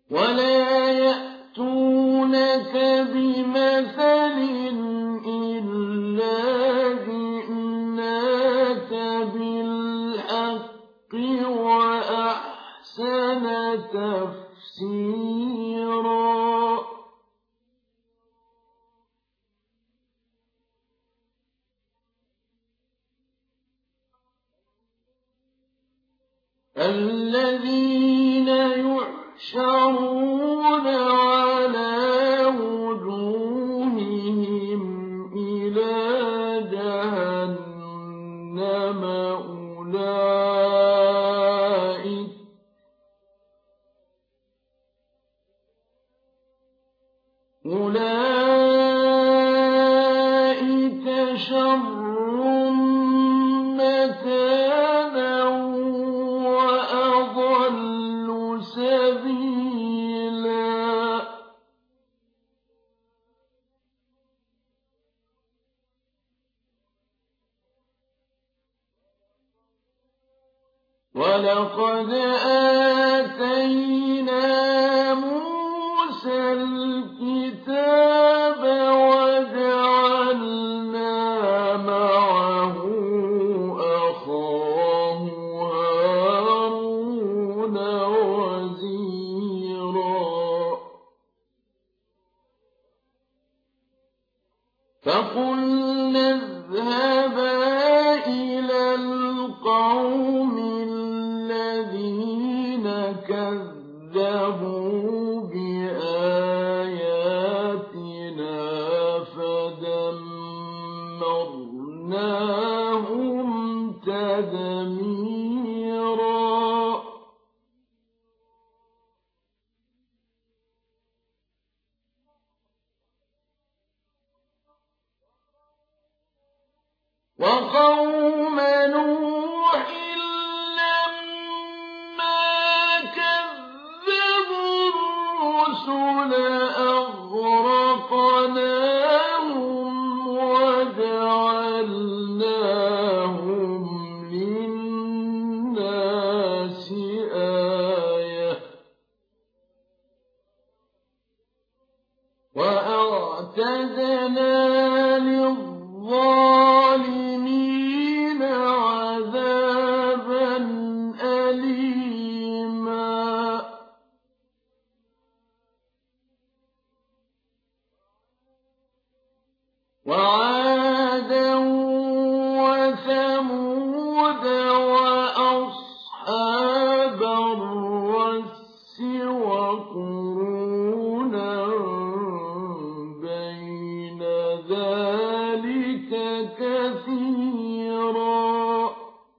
ولا يأتونك بمثل إلا جئناك بالحق وأحسن تفسيرا الذين يحشرون على وجوههم إلى جهنم أولئك شر مكانا وأضل سبيلا ولقد آتينا موسى الكتاب وجعلنا معه أخاه هارون وزيرا فقلنا اذهبا إلى القوم الذين كذبوا بآياتنا فدمرناهم تدميرا وقوم نوح لما كذبوا الرسل أغرقناهم وجعلناهم للناس آية وأعتدنا للظالمين عذابا أليما وعادا وثمود وأصحاب الرس وقرونا بين ذلك كثيرا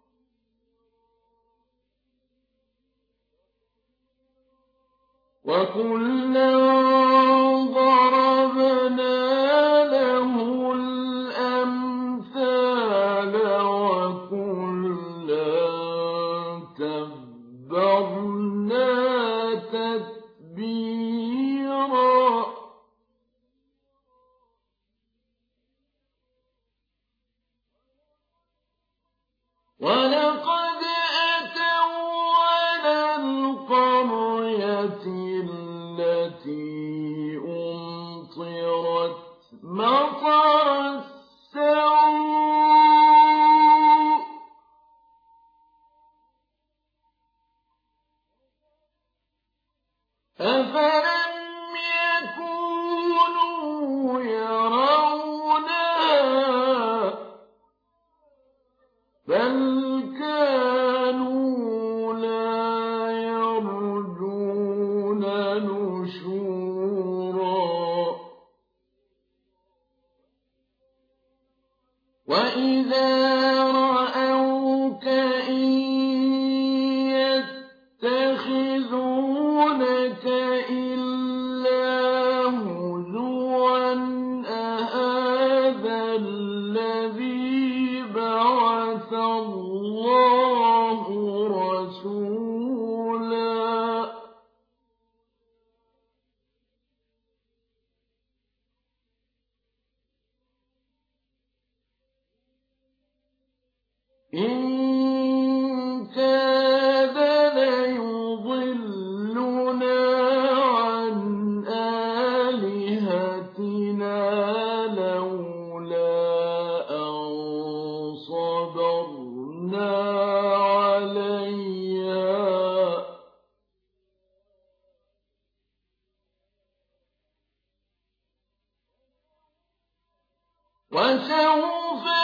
وكلا ضربنا له الأمثال وكلا تبرنا تتبيرا ولقد أتوا على القرية التي أمطرت مطر السوء أفلم يكونوا يرونها بل كانوا لا يرجون نشورا وإذا رأوك إن يتخذونك إلا فسوف